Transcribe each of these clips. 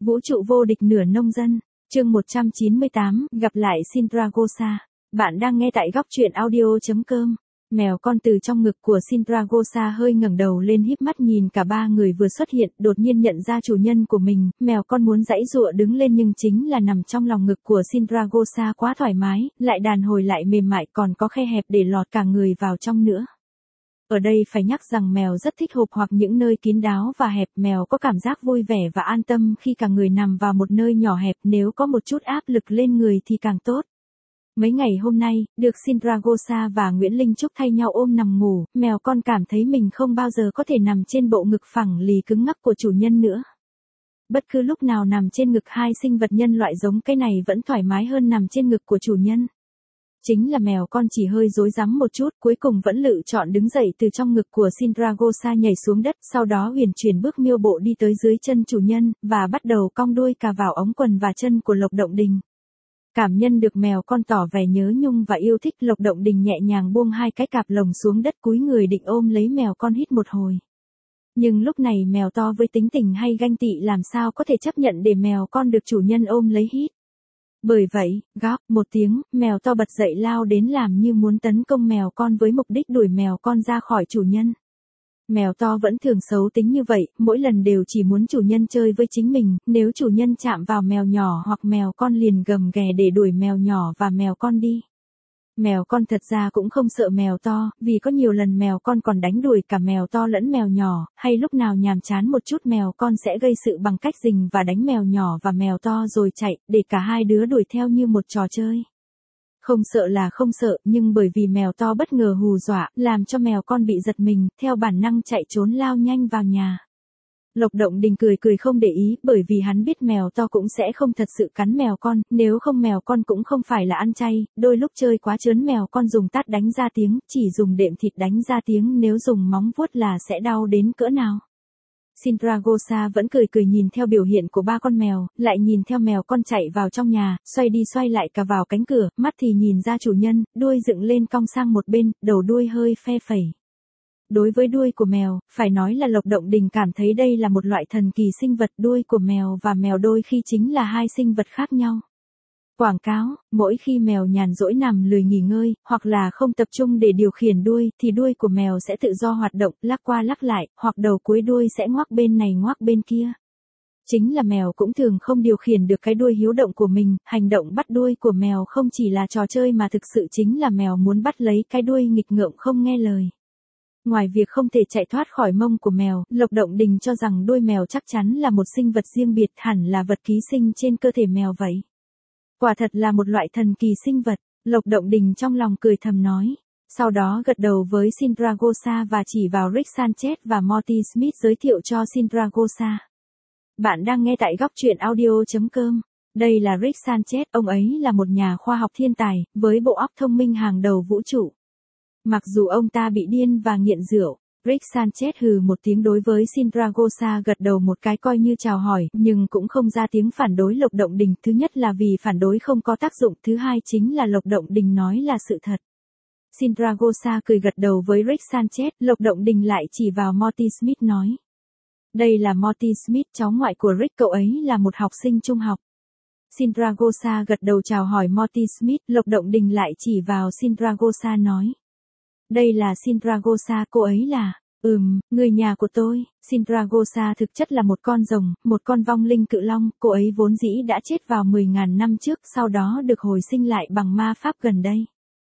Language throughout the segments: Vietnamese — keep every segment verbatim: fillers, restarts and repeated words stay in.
Vũ trụ vô địch nửa nông dân, chương một trăm chín mươi tám, gặp lại Sindragosa. Bạn đang nghe tại góc truyện audio chấm com. Mèo con từ trong ngực của Sindragosa hơi ngẩng đầu lên híp mắt nhìn cả ba người vừa xuất hiện, đột nhiên nhận ra chủ nhân của mình, mèo con muốn giãy giụa đứng lên nhưng chính là nằm trong lòng ngực của Sindragosa quá thoải mái, lại đàn hồi lại mềm mại còn có khe hẹp để lọt cả người vào trong nữa. Ở đây phải nhắc rằng mèo rất thích hộp hoặc những nơi kín đáo và hẹp, mèo có cảm giác vui vẻ và an tâm khi cả người nằm vào một nơi nhỏ hẹp, nếu có một chút áp lực lên người thì càng tốt. Mấy ngày hôm nay, được Sindragosa và Nguyễn Linh Trúc thay nhau ôm nằm ngủ, mèo con cảm thấy mình không bao giờ có thể nằm trên bộ ngực phẳng lì cứng ngắc của chủ nhân nữa. Bất cứ lúc nào nằm trên ngực hai sinh vật nhân loại giống cái này vẫn thoải mái hơn nằm trên ngực của chủ nhân. Chính là mèo con chỉ hơi rối rắm một chút, cuối cùng vẫn lựa chọn đứng dậy từ trong ngực của Sindragosa nhảy xuống đất, sau đó huyền chuyển bước miêu bộ đi tới dưới chân chủ nhân, và bắt đầu cong đuôi cà vào ống quần và chân của Lộc Động Đình. Cảm nhận được mèo con tỏ vẻ nhớ nhung và yêu thích, Lộc Động Đình nhẹ nhàng buông hai cái cạp lồng xuống đất, cúi người định ôm lấy mèo con hít một hồi. Nhưng lúc này mèo to với tính tình hay ganh tị làm sao có thể chấp nhận để mèo con được chủ nhân ôm lấy hít. Bởi vậy, góc một tiếng, mèo to bật dậy lao đến làm như muốn tấn công mèo con với mục đích đuổi mèo con ra khỏi chủ nhân. Mèo to vẫn thường xấu tính như vậy, mỗi lần đều chỉ muốn chủ nhân chơi với chính mình, nếu chủ nhân chạm vào mèo nhỏ hoặc mèo con liền gầm ghè để đuổi mèo nhỏ và mèo con đi. Mèo con thật ra cũng không sợ mèo to, vì có nhiều lần mèo con còn đánh đuổi cả mèo to lẫn mèo nhỏ, hay lúc nào nhàm chán một chút mèo con sẽ gây sự bằng cách rình và đánh mèo nhỏ và mèo to rồi chạy, để cả hai đứa đuổi theo như một trò chơi. Không sợ là không sợ, nhưng bởi vì mèo to bất ngờ hù dọa, làm cho mèo con bị giật mình, theo bản năng chạy trốn lao nhanh vào nhà. Lộc Động Đình cười cười không để ý, bởi vì hắn biết mèo to cũng sẽ không thật sự cắn mèo con, nếu không mèo con cũng không phải là ăn chay, đôi lúc chơi quá trớn mèo con dùng tát đánh ra tiếng, chỉ dùng đệm thịt đánh ra tiếng, nếu dùng móng vuốt là sẽ đau đến cỡ nào. Sindragosa vẫn cười cười nhìn theo biểu hiện của ba con mèo, lại nhìn theo mèo con chạy vào trong nhà, xoay đi xoay lại cả vào cánh cửa, mắt thì nhìn ra chủ nhân, đuôi dựng lên cong sang một bên, đầu đuôi hơi phe phẩy. Đối với đuôi của mèo, phải nói là Lộc Động Đình cảm thấy đây là một loại thần kỳ sinh vật, đuôi của mèo và mèo đôi khi chính là hai sinh vật khác nhau. Quảng cáo, mỗi khi mèo nhàn rỗi nằm lười nghỉ ngơi, hoặc là không tập trung để điều khiển đuôi, thì đuôi của mèo sẽ tự do hoạt động, lắc qua lắc lại, hoặc đầu cuối đuôi sẽ ngoác bên này ngoác bên kia. Chính là mèo cũng thường không điều khiển được cái đuôi hiếu động của mình, hành động bắt đuôi của mèo không chỉ là trò chơi mà thực sự chính là mèo muốn bắt lấy cái đuôi nghịch ngợm không nghe lời. Ngoài việc không thể chạy thoát khỏi mông của mèo, Lộc Động Đình cho rằng đuôi mèo chắc chắn là một sinh vật riêng biệt, hẳn là vật ký sinh trên cơ thể mèo vậy. Quả thật là một loại thần kỳ sinh vật, Lộc Động Đình trong lòng cười thầm nói. Sau đó gật đầu với Sindragosa và chỉ vào Rick Sanchez và Morty Smith giới thiệu cho Sindragosa. Bạn đang nghe tại góc truyện audio chấm com. Đây là Rick Sanchez, ông ấy là một nhà khoa học thiên tài, với bộ óc thông minh hàng đầu vũ trụ. Mặc dù ông ta bị điên và nghiện rượu, Rick Sanchez hừ một tiếng đối với Sindragosa gật đầu một cái coi như chào hỏi, nhưng cũng không ra tiếng phản đối Lộc Động Đình, thứ nhất là vì phản đối không có tác dụng, thứ hai chính là Lộc Động Đình nói là sự thật. Sindragosa cười gật đầu với Rick Sanchez, Lộc Động Đình lại chỉ vào Morty Smith nói. Đây là Morty Smith, cháu ngoại của Rick, cậu ấy là một học sinh trung học. Sindragosa gật đầu chào hỏi Morty Smith, Lộc Động Đình lại chỉ vào Sindragosa nói. Đây là Sindragosa, cô ấy là, ừm, người nhà của tôi. Sindragosa thực chất là một con rồng, một con vong linh cự long, cô ấy vốn dĩ đã chết vào mười nghìn năm trước, sau đó được hồi sinh lại bằng ma pháp gần đây.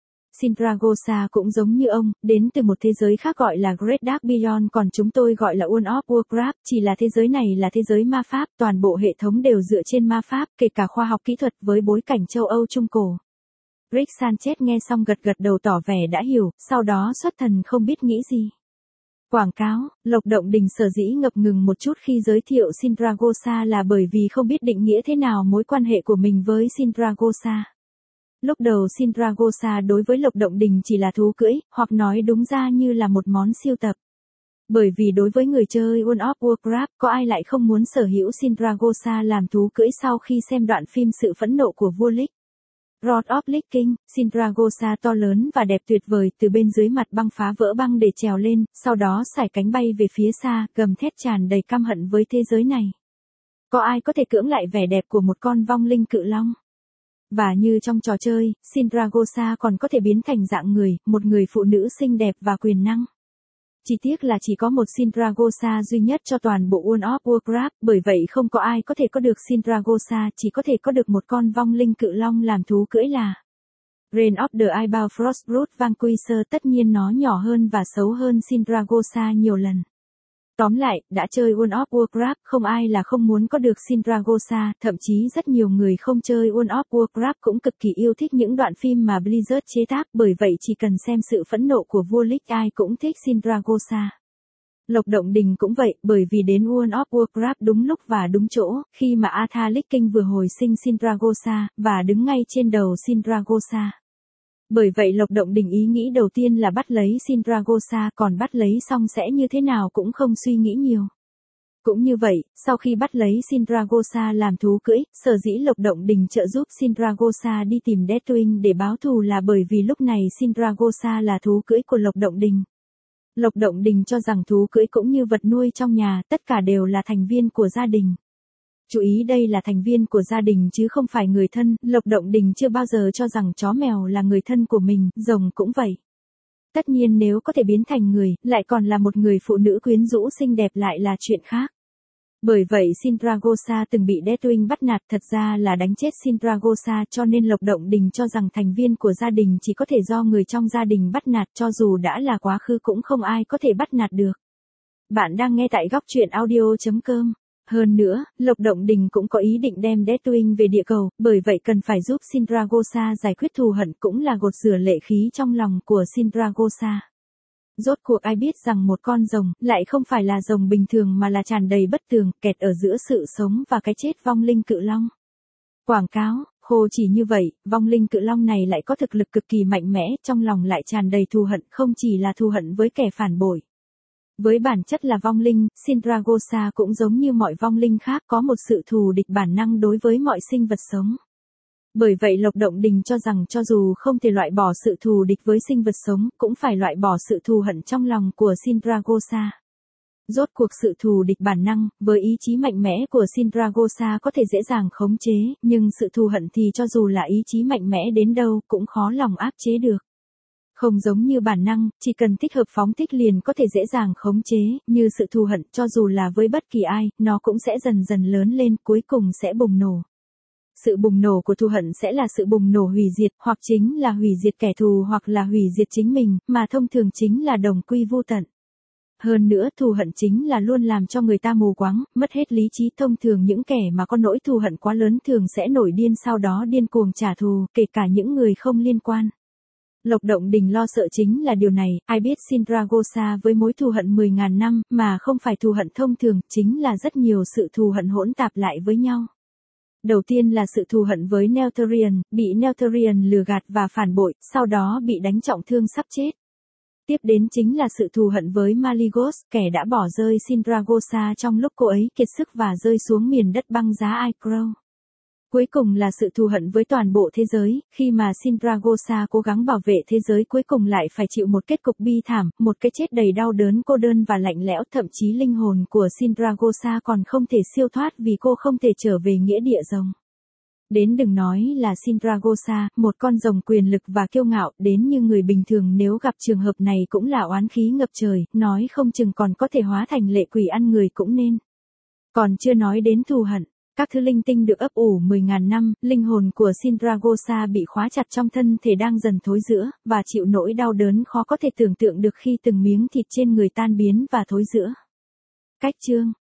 Sindragosa cũng giống như ông, đến từ một thế giới khác gọi là Great Dark Beyond, còn chúng tôi gọi là World of Warcraft, chỉ là thế giới này là thế giới ma pháp, toàn bộ hệ thống đều dựa trên ma pháp, kể cả khoa học kỹ thuật với bối cảnh châu Âu Trung Cổ. Rick Sanchez nghe xong gật gật đầu tỏ vẻ đã hiểu, sau đó xuất thần không biết nghĩ gì. Quảng cáo, Lộc Động Đình sở dĩ ngập ngừng một chút khi giới thiệu Sindragosa là bởi vì không biết định nghĩa thế nào mối quan hệ của mình với Sindragosa. Lúc đầu Sindragosa đối với Lộc Động Đình chỉ là thú cưỡi, hoặc nói đúng ra như là một món sưu tập. Bởi vì đối với người chơi World of Warcraft, có ai lại không muốn sở hữu Sindragosa làm thú cưỡi sau khi xem đoạn phim Sự phẫn nộ của vua Lich. Wrath of Lich King, Sindragosa to lớn và đẹp tuyệt vời từ bên dưới mặt băng phá vỡ băng để trèo lên, sau đó sải cánh bay về phía xa, gầm thét tràn đầy căm hận với thế giới này. Có ai có thể cưỡng lại vẻ đẹp của một con vong linh cự long? Và như trong trò chơi, Sindragosa còn có thể biến thành dạng người, một người phụ nữ xinh đẹp và quyền năng. Chỉ tiếc là chỉ có một Sindragosa duy nhất cho toàn bộ World of Warcraft, bởi vậy không có ai có thể có được Sindragosa, chỉ có thể có được một con vong linh cự long làm thú cưỡi là Reign of the Icebound Frostbrood Vanquisher. Tất nhiên nó nhỏ hơn và xấu hơn Sindragosa nhiều lần. Tóm lại, đã chơi World of Warcraft, không ai là không muốn có được Sindragosa, thậm chí rất nhiều người không chơi World of Warcraft cũng cực kỳ yêu thích những đoạn phim mà Blizzard chế tác, bởi vậy chỉ cần xem sự phẫn nộ của vua Lich ai cũng thích Sindragosa. Lộc Động Đình cũng vậy, bởi vì đến World of Warcraft đúng lúc và đúng chỗ, khi mà Arthas Lich King vừa hồi sinh Sindragosa, và đứng ngay trên đầu Sindragosa. Bởi vậy Lộc Động Đình ý nghĩ đầu tiên là bắt lấy Sindragosa, còn bắt lấy xong sẽ như thế nào cũng không suy nghĩ nhiều. Cũng như vậy, sau khi bắt lấy Sindragosa làm thú cưỡi, sở dĩ Lộc Động Đình trợ giúp Sindragosa đi tìm Deathwing để báo thù là bởi vì lúc này Sindragosa là thú cưỡi của Lộc Động Đình. Lộc Động Đình cho rằng thú cưỡi cũng như vật nuôi trong nhà, tất cả đều là thành viên của gia đình. Chú ý đây là thành viên của gia đình chứ không phải người thân, Lộc Động Đình chưa bao giờ cho rằng chó mèo là người thân của mình, rồng cũng vậy. Tất nhiên nếu có thể biến thành người, lại còn là một người phụ nữ quyến rũ xinh đẹp lại là chuyện khác. Bởi vậy Sindragosa từng bị Deathwing bắt nạt, thật ra là đánh chết Sindragosa, cho nên Lộc Động Đình cho rằng thành viên của gia đình chỉ có thể do người trong gia đình bắt nạt, cho dù đã là quá khứ cũng không ai có thể bắt nạt được. Bạn đang nghe tại góc truyện audio chấm com. Hơn nữa, Lộc Động Đình cũng có ý định đem Deathwing về địa cầu, bởi vậy cần phải giúp Sindragosa giải quyết thù hận, cũng là gột rửa lệ khí trong lòng của Sindragosa. Rốt cuộc ai biết rằng một con rồng, lại không phải là rồng bình thường mà là tràn đầy bất tường, kẹt ở giữa sự sống và cái chết vong linh cự long. Quảng cáo, khô chỉ như vậy, vong linh cự long này lại có thực lực cực kỳ mạnh mẽ, trong lòng lại tràn đầy thù hận, không chỉ là thù hận với kẻ phản bội. Với bản chất là vong linh, Sindragosa cũng giống như mọi vong linh khác có một sự thù địch bản năng đối với mọi sinh vật sống. Bởi vậy Lộc Động Đình cho rằng cho dù không thể loại bỏ sự thù địch với sinh vật sống, cũng phải loại bỏ sự thù hận trong lòng của Sindragosa. Rốt cuộc sự thù địch bản năng, với ý chí mạnh mẽ của Sindragosa có thể dễ dàng khống chế, nhưng sự thù hận thì cho dù là ý chí mạnh mẽ đến đâu cũng khó lòng áp chế được. Không giống như bản năng, chỉ cần thích hợp phóng thích liền có thể dễ dàng khống chế, như sự thù hận, cho dù là với bất kỳ ai, nó cũng sẽ dần dần lớn lên, cuối cùng sẽ bùng nổ. Sự bùng nổ của thù hận sẽ là sự bùng nổ hủy diệt, hoặc chính là hủy diệt kẻ thù hoặc là hủy diệt chính mình, mà thông thường chính là đồng quy vô tận. Hơn nữa thù hận chính là luôn làm cho người ta mù quáng, mất hết lý trí. Thông thường những kẻ mà có nỗi thù hận quá lớn thường sẽ nổi điên, sau đó điên cuồng trả thù, kể cả những người không liên quan. Lộc Động Đình lo sợ chính là điều này, ai biết Sindragosa với mối thù hận mười ngàn năm, mà không phải thù hận thông thường, chính là rất nhiều sự thù hận hỗn tạp lại với nhau. Đầu tiên là sự thù hận với Neltharion, bị Neltharion lừa gạt và phản bội, sau đó bị đánh trọng thương sắp chết. Tiếp đến chính là sự thù hận với Malygos, kẻ đã bỏ rơi Sindragosa trong lúc cô ấy kiệt sức và rơi xuống miền đất băng giá Icrow. Cuối cùng là sự thù hận với toàn bộ thế giới, khi mà Sindragosa cố gắng bảo vệ thế giới cuối cùng lại phải chịu một kết cục bi thảm, một cái chết đầy đau đớn, cô đơn và lạnh lẽo, thậm chí linh hồn của Sindragosa còn không thể siêu thoát vì cô không thể trở về nghĩa địa rồng. Đến đừng nói là Sindragosa, một con rồng quyền lực và kiêu ngạo, đến như người bình thường nếu gặp trường hợp này cũng là oán khí ngập trời, nói không chừng còn có thể hóa thành lệ quỷ ăn người cũng nên. Còn chưa nói đến thù hận. Các thứ linh tinh được ấp ủ mười ngàn năm, linh hồn của Sindragosa bị khóa chặt trong thân thể đang dần thối rữa, và chịu nỗi đau đớn khó có thể tưởng tượng được khi từng miếng thịt trên người tan biến và thối rữa. Cách chương